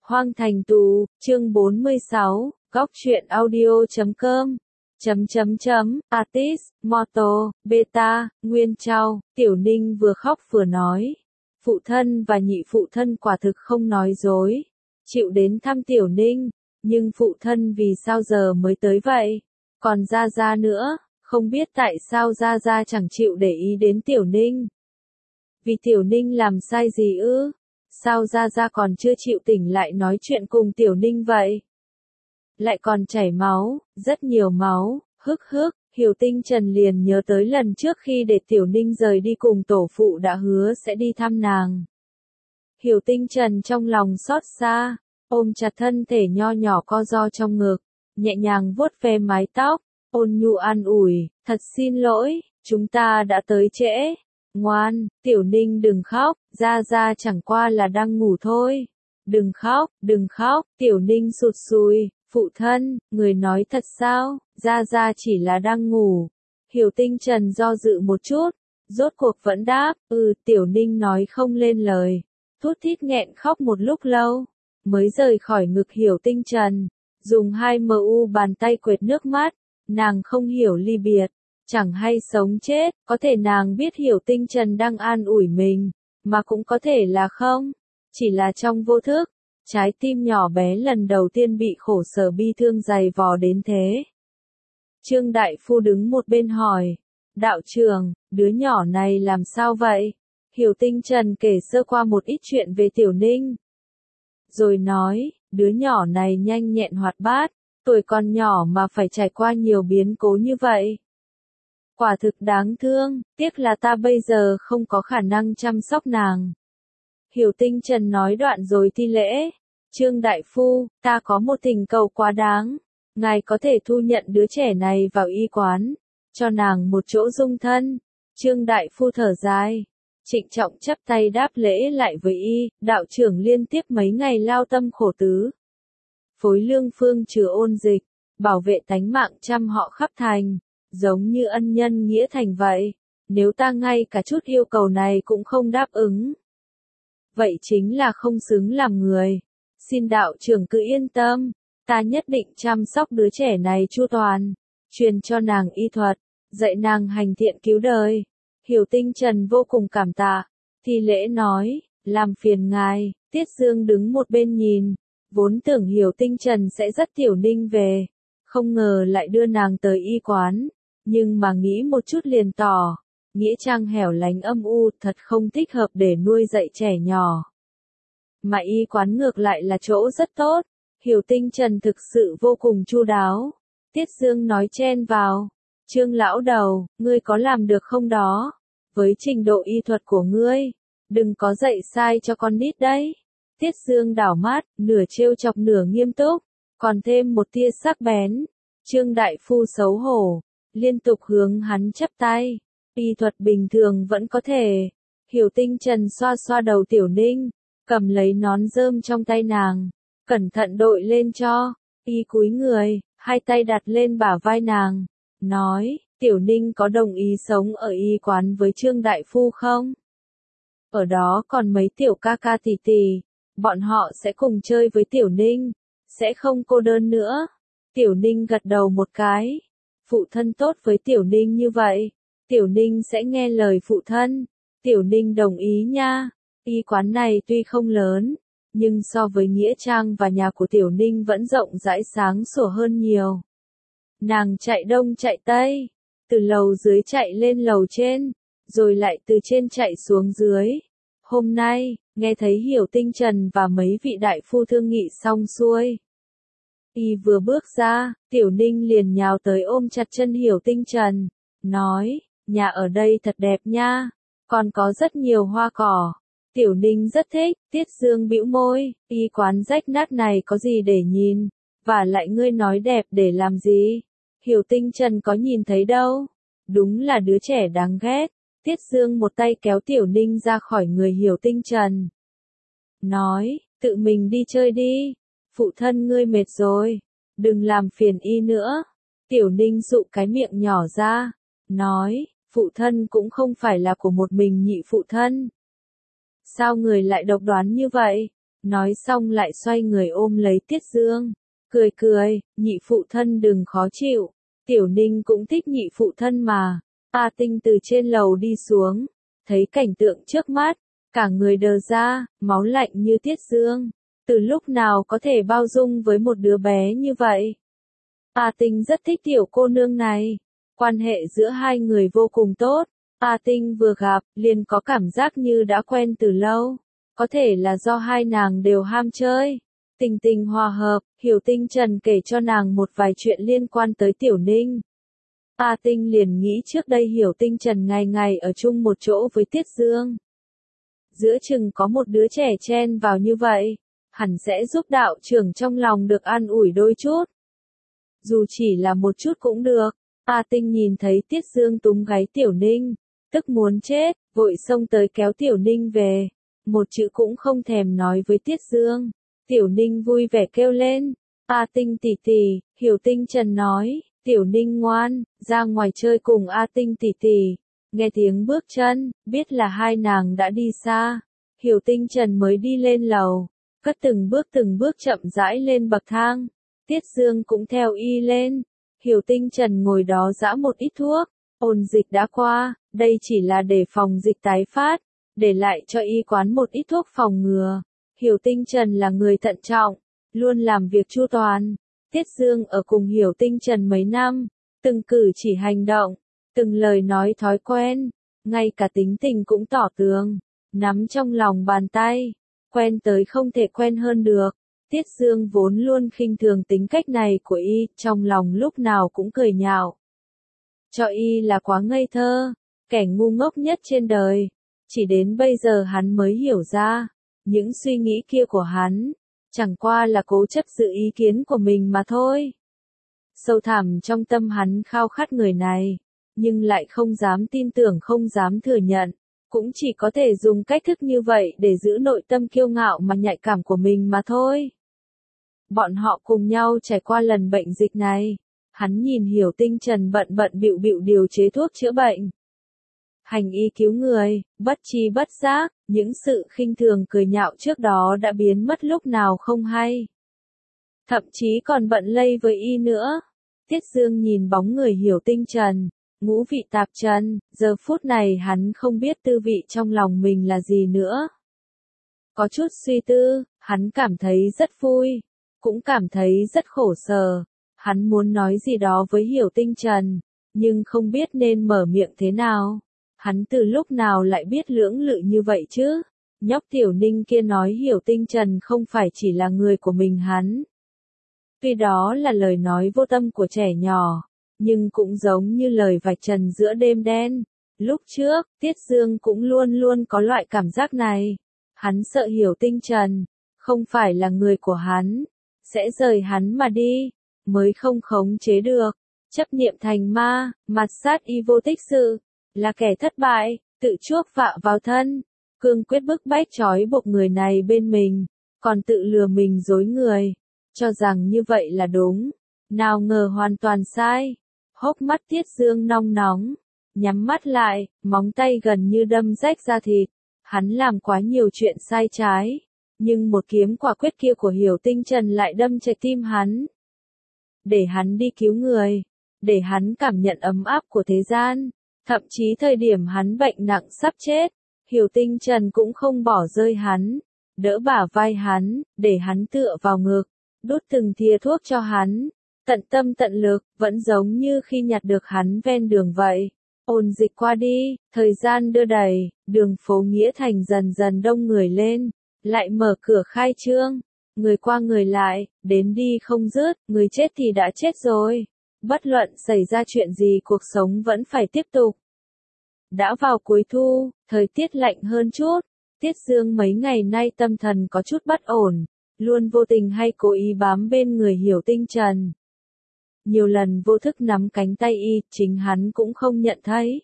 Hoang Thành Tù, chương 46, góc truyện audio.com. Artist, Moto, Beta, Nguyên Châu, Tiểu Ninh vừa khóc vừa nói. Phụ thân và nhị phụ thân quả thực không nói dối. Chịu đến thăm Tiểu Ninh, nhưng phụ thân vì sao giờ mới tới vậy? Còn Gia Gia nữa, không biết tại sao Gia Gia chẳng chịu để ý đến Tiểu Ninh. Vì Tiểu Ninh làm sai gì ư? Sao Gia Gia còn chưa chịu tỉnh lại nói chuyện cùng Tiểu Ninh vậy? Lại còn chảy máu, rất nhiều máu, Hiểu Tinh Trần liền nhớ tới lần trước khi để Tiểu Ninh rời đi cùng tổ phụ đã hứa sẽ đi thăm nàng. Hiểu Tinh Trần trong lòng xót xa, ôm chặt thân thể nho nhỏ co ro trong ngực, nhẹ nhàng vuốt ve mái tóc, ôn nhu an ủi, thật xin lỗi, chúng ta đã tới trễ. Ngoan, Tiểu Ninh đừng khóc, Gia Gia chẳng qua là đang ngủ thôi. Đừng khóc, Tiểu Ninh sụt sùi, phụ thân, người nói thật sao, Gia Gia chỉ là đang ngủ. Hiểu Tinh Trần do dự một chút, rốt cuộc vẫn đáp, Tiểu Ninh nói không lên lời, thút thít nghẹn khóc một lúc lâu, mới rời khỏi ngực Hiểu Tinh Trần, dùng hai bàn tay quệt nước mắt, nàng không hiểu ly biệt. Chẳng hay sống chết, có thể nàng biết Hiểu Tinh Trần đang an ủi mình, mà cũng có thể là không, chỉ là trong vô thức, trái tim nhỏ bé lần đầu tiên bị khổ sở bi thương dày vò đến thế. Trương Đại Phu đứng một bên hỏi, đạo trưởng, đứa nhỏ này làm sao vậy? Hiểu Tinh Trần kể sơ qua một ít chuyện về Tiểu Ninh. Rồi nói, đứa nhỏ này nhanh nhẹn hoạt bát, tuổi còn nhỏ mà phải trải qua nhiều biến cố như vậy. Quả thực đáng thương, tiếc là ta bây giờ không có khả năng chăm sóc nàng. Hiểu Tinh Trần nói đoạn rồi thi lễ. Trương Đại Phu, ta có một thỉnh cầu quá đáng. Ngài có thể thu nhận đứa trẻ này vào y quán, cho nàng một chỗ dung thân. Trương Đại Phu thở dài, trịnh trọng chắp tay đáp lễ lại với y, đạo trưởng liên tiếp mấy ngày lao tâm khổ tứ. Phối lương phương trừ ôn dịch, bảo vệ tánh mạng trăm họ khắp thành. Giống như ân nhân nghĩa thành vậy, nếu ta ngay cả chút yêu cầu này cũng không đáp ứng, vậy chính là không xứng làm người. Xin đạo trưởng cứ yên tâm, ta nhất định chăm sóc đứa trẻ này chu toàn, truyền cho nàng y thuật, dạy nàng hành thiện cứu đời. Hiểu Tinh Trần vô cùng cảm tạ, thi lễ nói, làm phiền ngài. Tiết Dương đứng một bên nhìn, vốn tưởng Hiểu Tinh Trần sẽ dắt Tiểu Ninh về, không ngờ lại đưa nàng tới y quán. Nhưng mà nghĩ một chút liền tỏ, nghĩa trang hẻo lánh âm u thật không thích hợp để nuôi dạy trẻ nhỏ. Mà y quán ngược lại là chỗ rất tốt, Hiểu Tinh Trần thực sự vô cùng chu đáo. Tiết Dương nói chen vào, Trương lão đầu, ngươi có làm được không đó? Với trình độ y thuật của ngươi, đừng có dạy sai cho con nít đấy. Tiết Dương đảo mắt, nửa trêu chọc nửa nghiêm túc, còn thêm một tia sắc bén. Trương Đại Phu xấu hổ, liên tục hướng hắn chắp tay. Y thuật bình thường vẫn có thể. Hiểu Tinh Trần xoa xoa đầu Tiểu Ninh, cầm lấy nón rơm trong tay nàng, cẩn thận đội lên cho. Y cúi người, hai tay đặt lên bả vai nàng, nói, Tiểu Ninh có đồng ý sống ở y quán với Trương Đại Phu không? Ở đó còn mấy tiểu ca ca tỷ tỷ, bọn họ sẽ cùng chơi với Tiểu Ninh, sẽ không cô đơn nữa. Tiểu Ninh gật đầu một cái. Phụ thân tốt với Tiểu Ninh như vậy, Tiểu Ninh sẽ nghe lời phụ thân. Tiểu Ninh đồng ý nha. Y quán này tuy không lớn, nhưng so với nghĩa trang và nhà của Tiểu Ninh vẫn rộng rãi sáng sủa hơn nhiều. Nàng chạy đông chạy tây, từ lầu dưới chạy lên lầu trên, rồi lại từ trên chạy xuống dưới. Hôm nay, nghe thấy Hiểu Tinh Trần và mấy vị đại phu thương nghị xong xuôi. Y vừa bước ra, Tiểu Ninh liền nhào tới ôm chặt chân Hiểu Tinh Trần, nói, nhà ở đây thật đẹp nha, còn có rất nhiều hoa cỏ. Tiểu Ninh rất thích. Tiết Dương bĩu môi, y quán rách nát này có gì để nhìn, và lại ngươi nói đẹp để làm gì? Hiểu Tinh Trần có nhìn thấy đâu, đúng là đứa trẻ đáng ghét. Tiết Dương một tay kéo Tiểu Ninh ra khỏi người Hiểu Tinh Trần, nói, tự mình đi chơi đi. Phụ thân ngươi mệt rồi, đừng làm phiền y nữa. Tiểu Ninh dụ cái miệng nhỏ ra, nói, phụ thân cũng không phải là của một mình nhị phụ thân. Sao người lại độc đoán như vậy? Nói xong lại xoay người ôm lấy Tiết Dương. Cười cười, nhị phụ thân đừng khó chịu. Tiểu Ninh cũng thích nhị phụ thân mà. A Tinh từ trên lầu đi xuống. Thấy cảnh tượng trước mắt. Cả người đờ ra, máu lạnh như Tiết Dương. Từ lúc nào có thể bao dung với một đứa bé như vậy? A Tinh rất thích tiểu cô nương này. Quan hệ giữa hai người vô cùng tốt. A Tinh vừa gặp, liền có cảm giác như đã quen từ lâu. Có thể là do hai nàng đều ham chơi. Tình tình hòa hợp, Hiểu Tinh Trần kể cho nàng một vài chuyện liên quan tới Tiểu Ninh. A Tinh liền nghĩ trước đây Hiểu Tinh Trần ngày ngày ở chung một chỗ với Tiết Dương. Giữa chừng có một đứa trẻ chen vào như vậy, hẳn sẽ giúp đạo trưởng trong lòng được an ủi đôi chút. Dù chỉ là một chút cũng được. A Tinh nhìn thấy Tiết Dương túm gáy Tiểu Ninh, tức muốn chết, vội xông tới kéo Tiểu Ninh về. Một chữ cũng không thèm nói với Tiết Dương. Tiểu Ninh vui vẻ kêu lên. A Tinh tỷ tỷ, Hiểu Tinh Trần nói, Tiểu Ninh ngoan, ra ngoài chơi cùng A Tinh tỷ tỷ. Nghe tiếng bước chân, biết là hai nàng đã đi xa. Hiểu Tinh Trần mới đi lên lầu, cất từng bước chậm rãi lên bậc thang. Tiết Dương cũng theo y lên. Hiểu Tinh Trần ngồi đó giã một ít thuốc. Ôn dịch đã qua, đây chỉ là để phòng dịch tái phát, để lại cho y quán một ít thuốc phòng ngừa. Hiểu Tinh Trần là người thận trọng, luôn làm việc chu toàn. Tiết Dương ở cùng Hiểu Tinh Trần mấy năm, từng cử chỉ hành động, từng lời nói thói quen, ngay cả tính tình cũng tỏ tường, nắm trong lòng bàn tay, quen tới không thể quen hơn được. Tiết Dương vốn luôn khinh thường tính cách này của y, trong lòng lúc nào cũng cười nhạo. Cho y là quá ngây thơ, kẻ ngu ngốc nhất trên đời. Chỉ đến bây giờ hắn mới hiểu ra, những suy nghĩ kia của hắn, chẳng qua là cố chấp giữ ý kiến của mình mà thôi. Sâu thẳm trong tâm hắn khao khát người này, nhưng lại không dám tin tưởng, không dám thừa nhận, cũng chỉ có thể dùng cách thức như vậy để giữ nội tâm kiêu ngạo mà nhạy cảm của mình mà thôi. Bọn họ cùng nhau trải qua lần bệnh dịch này, hắn nhìn Hiểu Tinh Trần bận bịu điều chế thuốc chữa bệnh. Hành y cứu người, bất chi bất giác, những sự khinh thường cười nhạo trước đó đã biến mất lúc nào không hay. Thậm chí còn bận lây với y nữa. Tiết Dương nhìn bóng người Hiểu Tinh Trần, ngũ vị tạp trần, giờ phút này hắn không biết tư vị trong lòng mình là gì nữa. Có chút suy tư, hắn cảm thấy rất vui, cũng cảm thấy rất khổ sở. Hắn muốn nói gì đó với Hiểu Tinh Trần, nhưng không biết nên mở miệng thế nào. Hắn từ lúc nào lại biết lưỡng lự như vậy chứ? Nhóc Tiểu Ninh kia nói Hiểu Tinh Trần không phải chỉ là người của mình hắn. Tuy đó là lời nói vô tâm của trẻ nhỏ, nhưng cũng giống như lời vạch trần giữa đêm đen. Lúc trước, Tiết Dương cũng luôn có loại cảm giác này. Hắn sợ Hiểu Tinh Trần, không phải là người của hắn, sẽ rời hắn mà đi, mới không khống chế được. Chấp niệm thành ma, mặt sát y vô tích sự, là kẻ thất bại, tự chuốc vạ vào thân, cương quyết bức bách trói buộc người này bên mình, còn tự lừa mình dối người, cho rằng như vậy là đúng, nào ngờ hoàn toàn sai. Hốc mắt Tiết Dương nong nóng, nhắm mắt lại, móng tay gần như đâm rách da thịt. Hắn làm quá nhiều chuyện sai trái, nhưng một kiếm quả quyết kia của Hiểu Tinh Trần lại đâm trái tim hắn. Để hắn đi cứu người, để hắn cảm nhận ấm áp của thế gian, thậm chí thời điểm hắn bệnh nặng sắp chết, Hiểu Tinh Trần cũng không bỏ rơi hắn, đỡ bả vai hắn, để hắn tựa vào ngực, đút từng thìa thuốc cho hắn, tận tâm tận lực, vẫn giống như khi nhặt được hắn ven đường vậy. Ôn dịch qua đi, thời gian đưa đẩy, đường phố Nghĩa Thành dần dần đông người lên, lại mở cửa khai trương, người qua người lại, đến đi không dứt, người chết thì đã chết rồi. Bất luận xảy ra chuyện gì cuộc sống vẫn phải tiếp tục. Đã vào cuối thu, thời tiết lạnh hơn chút, Tiết Dương mấy ngày nay tâm thần có chút bất ổn, luôn vô tình hay cố ý bám bên người Hiểu Tinh Trần. Nhiều lần vô thức nắm cánh tay y, chính hắn cũng không nhận thấy.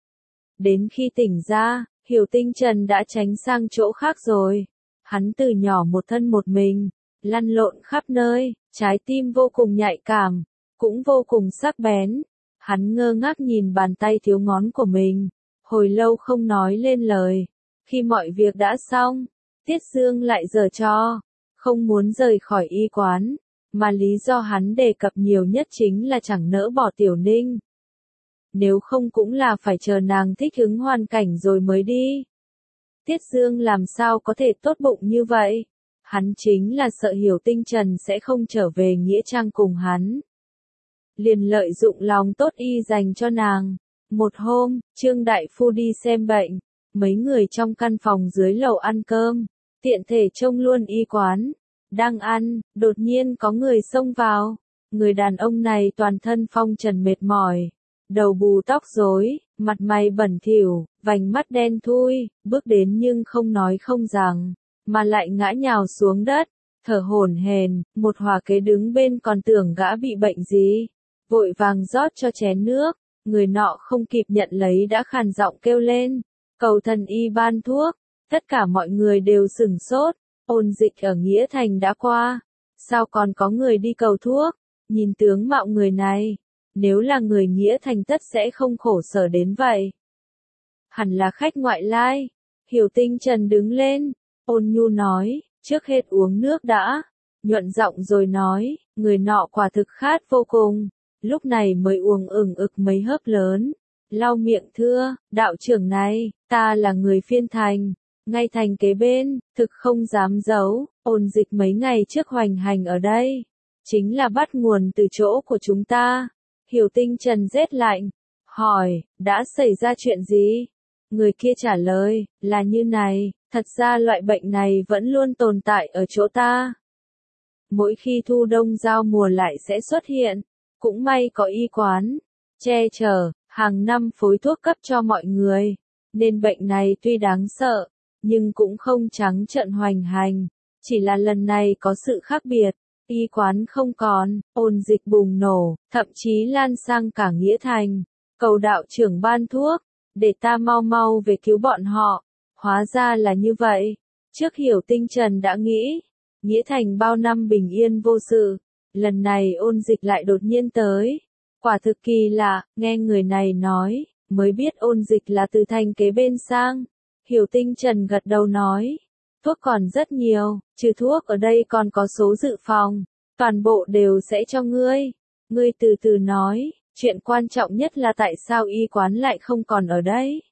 Đến khi tỉnh ra, Hiểu Tinh Trần đã tránh sang chỗ khác rồi. Hắn từ nhỏ một thân một mình, lăn lộn khắp nơi, trái tim vô cùng nhạy cảm, cũng vô cùng sắc bén. Hắn ngơ ngác nhìn bàn tay thiếu ngón của mình, hồi lâu không nói lên lời. Khi mọi việc đã xong, Tiết Dương lại giở trò, không muốn rời khỏi y quán, mà lý do hắn đề cập nhiều nhất chính là chẳng nỡ bỏ Tiểu Ninh. Nếu không cũng là phải chờ nàng thích ứng hoàn cảnh rồi mới đi. Tiết Dương làm sao có thể tốt bụng như vậy? Hắn chính là sợ Hiểu Tinh Trần sẽ không trở về Nghĩa Trang cùng hắn. Liền lợi dụng lòng tốt y dành cho nàng. Một hôm, Trương Đại Phu đi xem bệnh, mấy người trong căn phòng dưới lầu ăn cơm, tiện thể trông luôn y quán. Đang ăn, đột nhiên có người xông vào. Người đàn ông này toàn thân phong trần mệt mỏi, đầu bù tóc rối, mặt mày bẩn thỉu, vành mắt đen thui, bước đến nhưng không nói không rằng, mà lại ngã nhào xuống đất, thở hổn hển. Một hòa kế đứng bên còn tưởng gã bị bệnh gì, vội vàng rót cho chén nước. Người nọ không kịp nhận lấy đã khàn giọng kêu lên, cầu thần y ban thuốc. Tất cả mọi người đều sửng sốt, ôn dịch ở Nghĩa Thành đã qua, sao còn có người đi cầu thuốc? Nhìn tướng mạo người này, nếu là người Nghĩa Thành tất sẽ không khổ sở đến vậy. Hẳn là khách ngoại lai. Hiểu Tinh Trần đứng lên, ôn nhu nói, trước hết uống nước đã. Nhuận giọng rồi nói, người nọ quả thực khát vô cùng, lúc này mới uống ực mấy hớp lớn. Lau miệng thưa, đạo trưởng này, ta là người Phiên Thành, ngay thành kế bên, thực không dám giấu, ôn dịch mấy ngày trước hoành hành ở đây, chính là bắt nguồn từ chỗ của chúng ta. Hiểu Tinh Trần rét lạnh, hỏi, đã xảy ra chuyện gì? Người kia trả lời, là như này, thật ra loại bệnh này vẫn luôn tồn tại ở chỗ ta. Mỗi khi thu đông giao mùa lại sẽ xuất hiện, cũng may có y quán, che chở, hàng năm phối thuốc cấp cho mọi người, nên bệnh này tuy đáng sợ, nhưng cũng không trắng trợn hoành hành, chỉ là lần này có sự khác biệt. Y quán không còn, ôn dịch bùng nổ, thậm chí lan sang cả Nghĩa Thành. Cầu đạo trưởng ban thuốc, để ta mau mau về cứu bọn họ. Hóa ra là như vậy. Trước Hiểu Tinh Trần đã nghĩ, Nghĩa Thành bao năm bình yên vô sự, lần này ôn dịch lại đột nhiên tới. Quả thực kỳ lạ, nghe người này nói, mới biết ôn dịch là từ thành kế bên sang. Hiểu Tinh Trần gật đầu nói, thuốc còn rất nhiều, trừ thuốc ở đây còn có số dự phòng, toàn bộ đều sẽ cho ngươi. Ngươi từ từ nói, chuyện quan trọng nhất là tại sao y quán lại không còn ở đây.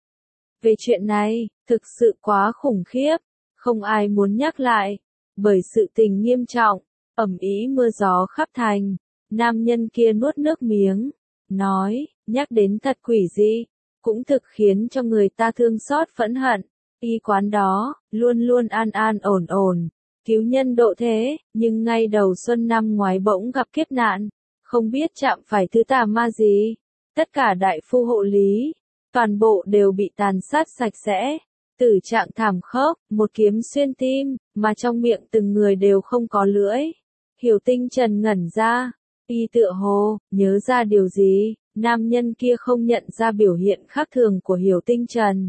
Về chuyện này, thực sự quá khủng khiếp, không ai muốn nhắc lại, bởi sự tình nghiêm trọng, ầm ĩ mưa gió khắp thành. Nam nhân kia nuốt nước miếng, nói, nhắc đến thật quỷ dị, cũng thực khiến cho người ta thương xót phẫn hận. Y quán đó, luôn luôn an an ổn ổn, cứu nhân độ thế, nhưng ngay đầu xuân năm ngoái bỗng gặp kiếp nạn, không biết chạm phải thứ tà ma gì. Tất cả đại phu hộ lý, toàn bộ đều bị tàn sát sạch sẽ, tử trạng thảm khốc, một kiếm xuyên tim, mà trong miệng từng người đều không có lưỡi. Hiểu Tinh Trần ngẩn ra, y tựa hồ, nhớ ra điều gì, nam nhân kia không nhận ra biểu hiện khác thường của Hiểu Tinh Trần.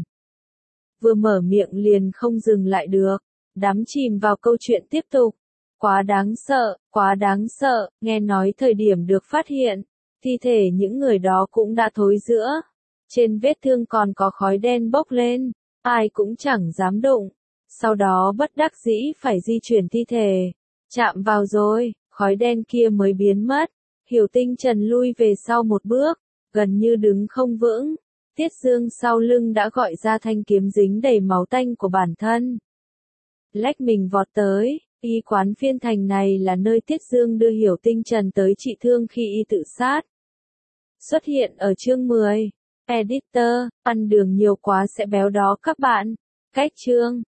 Vừa mở miệng liền không dừng lại được, đắm chìm vào câu chuyện tiếp tục. Quá đáng sợ, nghe nói thời điểm được phát hiện, thi thể những người đó cũng đã thối rữa. Trên vết thương còn có khói đen bốc lên, ai cũng chẳng dám đụng. Sau đó bất đắc dĩ phải di chuyển thi thể. Chạm vào rồi, khói đen kia mới biến mất. Hiểu Tinh Trần lui về sau một bước, gần như đứng không vững. Tiết Dương sau lưng đã gọi ra thanh kiếm dính đầy máu tanh của bản thân. Lách mình vọt tới, y quán Phiên Thành này là nơi Tiết Dương đưa Hiểu Tinh Trần tới trị thương khi y tự sát. Xuất hiện ở chương 10. Editor, ăn đường nhiều quá sẽ béo đó các bạn. Cách chương.